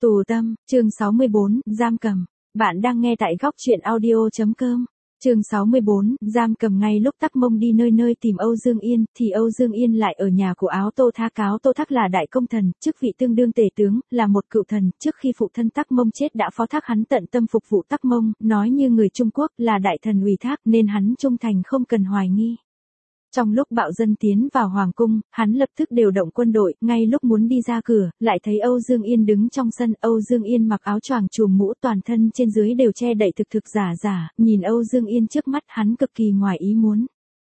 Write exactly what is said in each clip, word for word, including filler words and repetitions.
Tù tâm, chương sáu mươi bốn, giam cầm. Bạn đang nghe tại góc truyện audio.com. Chương sáu mươi bốn, giam cầm. Ngay lúc Tắc Mông đi nơi nơi tìm Âu Dương Yên, thì Âu Dương Yên lại ở nhà của Áo Tô Thác. Áo Tô Thác là đại công thần, chức vị tương đương tể tướng, là một cựu thần, trước khi phụ thân Tắc Mông chết đã phó thác hắn tận tâm phục vụ Tắc Mông, nói như người Trung Quốc là đại thần ủy thác nên hắn trung thành không cần hoài nghi. Trong lúc bạo dân tiến vào hoàng cung, hắn lập tức điều động quân đội, ngay lúc muốn đi ra cửa, lại thấy Âu Dương Yên đứng trong sân. Âu Dương Yên mặc áo choàng trùm mũ, toàn thân trên dưới đều che đậy thực thực giả giả, nhìn Âu Dương Yên trước mắt hắn cực kỳ ngoài ý muốn.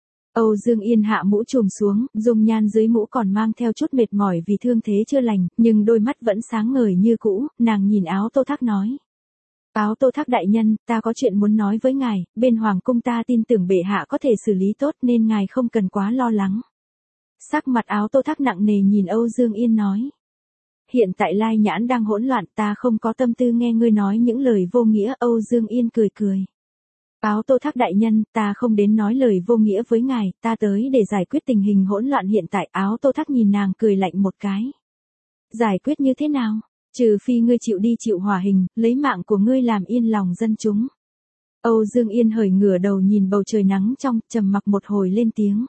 Âu Dương Yên hạ mũ trùm xuống, dung nhan dưới mũ còn mang theo chút mệt mỏi vì thương thế chưa lành, nhưng đôi mắt vẫn sáng ngời như cũ. Nàng nhìn Áo Tô Thác nói: Áo Tô Thác đại nhân, ta có chuyện muốn nói với ngài, bên hoàng cung ta tin tưởng bệ hạ có thể xử lý tốt nên ngài không cần quá lo lắng. Sắc mặt Áo Tô Thác nặng nề nhìn Âu Dương Yên nói: Hiện tại Lai Nhãn đang hỗn loạn, ta không có tâm tư nghe ngươi nói những lời vô nghĩa. Âu Dương Yên cười cười: Áo Tô Thác đại nhân, ta không đến nói lời vô nghĩa với ngài, ta tới để giải quyết tình hình hỗn loạn hiện tại. Áo Tô Thác nhìn nàng cười lạnh một cái: Giải quyết như thế nào? Trừ phi ngươi chịu đi chịu hỏa hình, lấy mạng của ngươi làm yên lòng dân chúng. Âu Dương Yên hởi ngửa đầu nhìn bầu trời nắng trong, trầm mặc một hồi lên tiếng: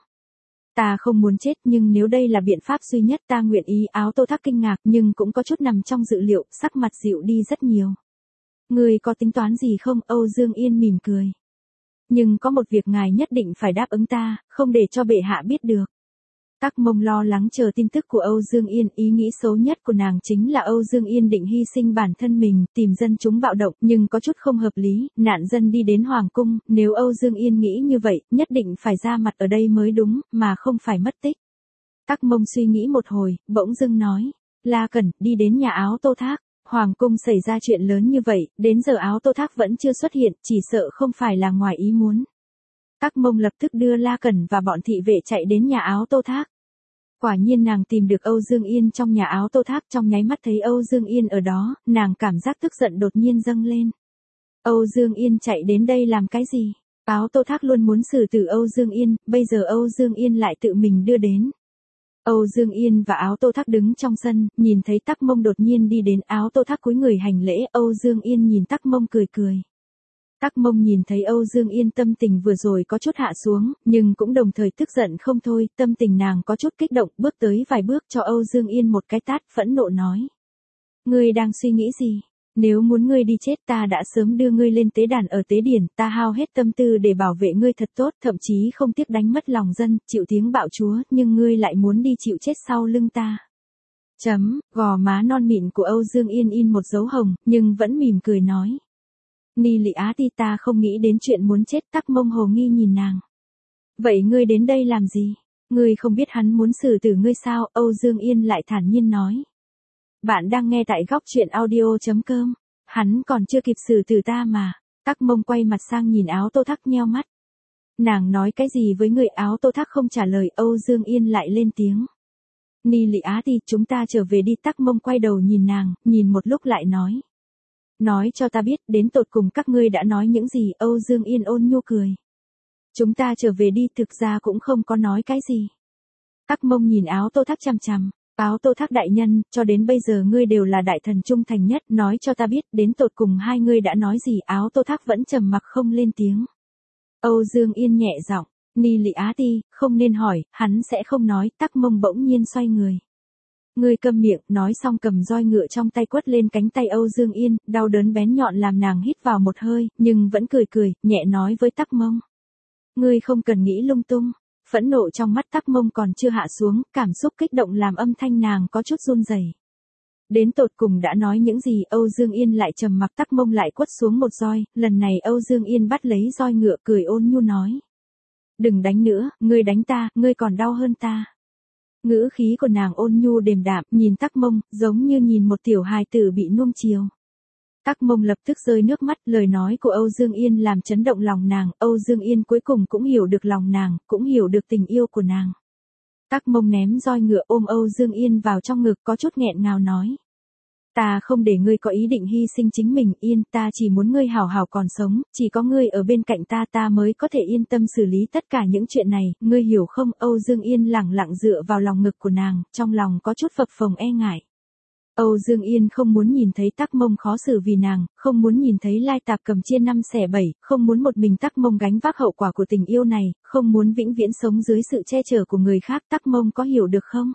Ta không muốn chết, nhưng nếu đây là biện pháp duy nhất ta nguyện ý. Áo Tô Thác kinh ngạc nhưng cũng có chút nằm trong dự liệu, sắc mặt dịu đi rất nhiều. Ngươi có tính toán gì không? Âu Dương Yên mỉm cười: Nhưng có một việc ngài nhất định phải đáp ứng ta, không để cho bệ hạ biết được. Tắc Mông lo lắng chờ tin tức của Âu Dương Yên, ý nghĩ xấu nhất của nàng chính là Âu Dương Yên định hy sinh bản thân mình, tìm dân chúng bạo động, nhưng có chút không hợp lý, nạn dân đi đến hoàng cung, nếu Âu Dương Yên nghĩ như vậy, nhất định phải ra mặt ở đây mới đúng, mà không phải mất tích. Tắc Mông suy nghĩ một hồi, bỗng dưng nói: La Cẩn, đi đến nhà Áo Tô Thác. Hoàng cung xảy ra chuyện lớn như vậy, đến giờ Áo Tô Thác vẫn chưa xuất hiện, chỉ sợ không phải là ngoài ý muốn. Tắc Mông lập tức đưa La Cẩn và bọn thị vệ chạy đến nhà Áo Tô Thác. Quả nhiên nàng tìm được Âu Dương Yên trong nhà Áo Tô Thác, trong nháy mắt thấy Âu Dương Yên ở đó, nàng cảm giác tức giận đột nhiên dâng lên. Âu Dương Yên chạy đến đây làm cái gì? Áo Tô Thác luôn muốn xử tử Âu Dương Yên, bây giờ Âu Dương Yên lại tự mình đưa đến. Âu Dương Yên và Áo Tô Thác đứng trong sân, nhìn thấy Tắc Mông đột nhiên đi đến. Áo Tô Thác cúi người hành lễ. Âu Dương Yên nhìn Tắc Mông cười cười. Tắc Mông nhìn thấy Âu Dương Yên tâm tình vừa rồi có chút hạ xuống, nhưng cũng đồng thời tức giận không thôi, tâm tình nàng có chút kích động, bước tới vài bước cho Âu Dương Yên một cái tát, phẫn nộ nói: Ngươi đang suy nghĩ gì? Nếu muốn ngươi đi chết ta đã sớm đưa ngươi lên tế đàn ở tế điển, ta hao hết tâm tư để bảo vệ ngươi thật tốt, thậm chí không tiếc đánh mất lòng dân, chịu tiếng bạo chúa, nhưng ngươi lại muốn đi chịu chết sau lưng ta. Chấm, gò má non mịn của Âu Dương Yên in một dấu hồng, nhưng vẫn mỉm cười nói: Ni Lị Á Ti, ta không nghĩ đến chuyện muốn chết. Tắc Mông hồ nghi nhìn nàng: Vậy ngươi đến đây làm gì? Ngươi không biết hắn muốn xử tử ngươi sao? Âu Dương Yên lại thản nhiên nói: Bạn đang nghe tại góc truyện audio.com. Hắn còn chưa kịp xử tử ta mà. Tắc Mông quay mặt sang nhìn Áo Tô Thác nheo mắt. Nàng nói cái gì với người? Áo Tô Thác không trả lời. Âu Dương Yên lại lên tiếng: Ni Lị Á Ti, chúng ta trở về đi. Tắc Mông quay đầu nhìn nàng, nhìn một lúc lại nói: Nói cho ta biết, đến tột cùng các ngươi đã nói những gì? Âu Dương Yên ôn nhu cười: Chúng ta trở về đi, thực ra cũng không có nói cái gì. Tắc Mông nhìn Áo Tô Thác chằm chằm. Áo Tô Thác đại nhân, cho đến bây giờ ngươi đều là đại thần trung thành nhất, nói cho ta biết, đến tột cùng hai ngươi đã nói gì? Áo Tô Thác vẫn trầm mặc không lên tiếng. Âu Dương Yên nhẹ giọng: Ni Lị Á Ti, không nên hỏi, hắn sẽ không nói. Tắc Mông bỗng nhiên xoay người: Ngươi câm miệng. Nói xong cầm roi ngựa trong tay quất lên cánh tay Âu Dương Yên, đau đớn bén nhọn làm nàng hít vào một hơi, nhưng vẫn cười cười, nhẹ nói với Tắc Mông: Ngươi không cần nghĩ lung tung. Phẫn nộ trong mắt Tắc Mông còn chưa hạ xuống, cảm xúc kích động làm âm thanh nàng có chút run rẩy. Đến tột cùng đã nói những gì? Âu Dương Yên lại trầm mặc. Tắc Mông lại quất xuống một roi, lần này Âu Dương Yên bắt lấy roi ngựa, cười ôn nhu nói: Đừng đánh nữa, ngươi đánh ta, ngươi còn đau hơn ta. Ngữ khí của nàng ôn nhu đềm đạm, nhìn Tắc Mông, giống như nhìn một tiểu hài tử bị nuông chiều. Tắc Mông lập tức rơi nước mắt, lời nói của Âu Dương Yên làm chấn động lòng nàng. Âu Dương Yên cuối cùng cũng hiểu được lòng nàng, cũng hiểu được tình yêu của nàng. Tắc Mông ném roi ngựa, ôm Âu Dương Yên vào trong ngực, có chút nghẹn ngào nói: Ta không để ngươi có ý định hy sinh chính mình. Yên, ta chỉ muốn ngươi hảo hảo còn sống, chỉ có ngươi ở bên cạnh ta ta mới có thể yên tâm xử lý tất cả những chuyện này, ngươi hiểu không? Âu Dương Yên lẳng lặng dựa vào lòng ngực của nàng, trong lòng có chút phập phồng e ngại. Âu Dương Yên không muốn nhìn thấy Tắc Mông khó xử vì nàng, không muốn nhìn thấy Lai Tạp Cầm chia năm xẻ bảy, không muốn một mình Tắc Mông gánh vác hậu quả của tình yêu này, không muốn vĩnh viễn sống dưới sự che chở của người khác. Tắc Mông có hiểu được không?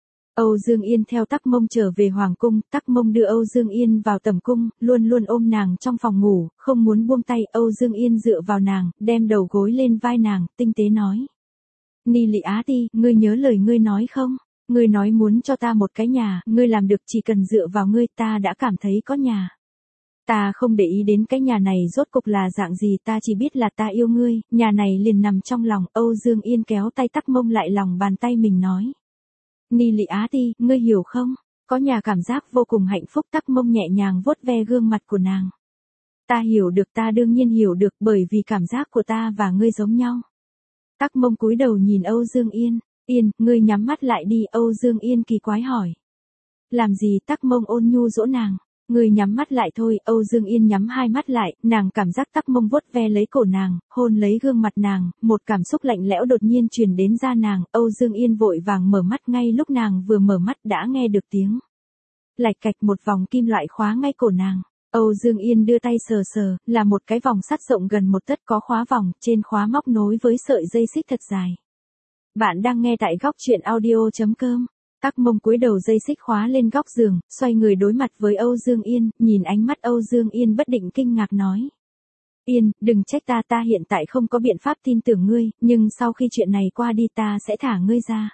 Âu Dương Yên theo Tắc Mông trở về Hoàng cung, Tắc Mông đưa Âu Dương Yên vào tầm cung, luôn luôn ôm nàng trong phòng ngủ, không muốn buông tay. Âu Dương Yên dựa vào nàng, đem đầu gối lên vai nàng, tinh tế nói. Ni Lị Á Ti, ngươi nhớ lời ngươi nói không? Ngươi nói muốn cho ta một cái nhà, ngươi làm được, chỉ cần dựa vào ngươi ta đã cảm thấy có nhà. Ta không để ý đến cái nhà này rốt cục là dạng gì, ta chỉ biết là ta yêu ngươi, nhà này liền nằm trong lòng. Âu Dương Yên kéo tay Tắc Mông lại lòng bàn tay mình nói. Ni Lị Á Ti, ngươi hiểu không? Có nhà cảm giác vô cùng hạnh phúc. Tắc Mông nhẹ nhàng vuốt ve gương mặt của nàng. Ta hiểu được, ta đương nhiên hiểu được, bởi vì cảm giác của ta và ngươi giống nhau. Tắc Mông cúi đầu nhìn Âu Dương Yên. Yên, ngươi nhắm mắt lại đi. Âu Dương Yên kỳ quái hỏi. Làm gì? Tắc Mông ôn nhu dỗ nàng. Ngươi nhắm mắt lại thôi. Âu Dương Yên nhắm hai mắt lại, nàng cảm giác Tắc Mông vuốt ve lấy cổ nàng, hôn lấy gương mặt nàng, một cảm xúc lạnh lẽo đột nhiên truyền đến da nàng. Âu Dương Yên vội vàng mở mắt, ngay lúc nàng vừa mở mắt đã nghe được tiếng lạch cạch, một vòng kim loại khóa ngay cổ nàng. Âu Dương Yên đưa tay sờ sờ, là một cái vòng sắt rộng gần một tấc có khóa vòng, trên khóa móc nối với sợi dây xích thật dài. Bạn đang nghe tại góc truyện audio chấm com. Tắc Mông cúi đầu, dây xích khóa lên góc giường, xoay người đối mặt với Âu Dương Yên, nhìn ánh mắt Âu Dương Yên bất định kinh ngạc nói. Yên, đừng trách ta, ta hiện tại không có biện pháp tin tưởng ngươi, nhưng sau khi chuyện này qua đi ta sẽ thả ngươi ra.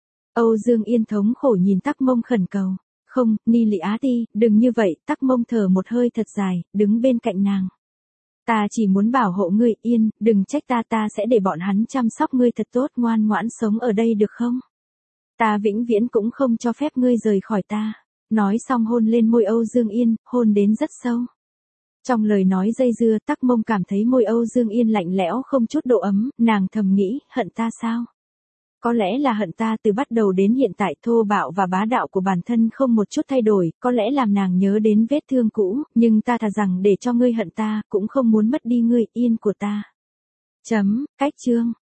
Âu Dương Yên thống khổ nhìn Tắc Mông khẩn cầu. Không, Ni Lị Á Ti, đừng như vậy. Tắc Mông thở một hơi thật dài, đứng bên cạnh nàng. Ta chỉ muốn bảo hộ ngươi. Yên, đừng trách ta, ta sẽ để bọn hắn chăm sóc ngươi thật tốt, ngoan ngoãn sống ở đây được không? Ta vĩnh viễn cũng không cho phép ngươi rời khỏi ta. Nói xong hôn lên môi Âu Dương Yên, hôn đến rất sâu. Trong lời nói dây dưa, Tắc Mông cảm thấy môi Âu Dương Yên lạnh lẽo không chút độ ấm, nàng thầm nghĩ, hận ta sao? Có lẽ là hận ta. Từ bắt đầu đến hiện tại, thô bạo và bá đạo của bản thân không một chút thay đổi, có lẽ làm nàng nhớ đến vết thương cũ, nhưng ta thà rằng để cho ngươi hận ta, cũng không muốn mất đi ngươi, Yên của ta. Chấm, cách chương.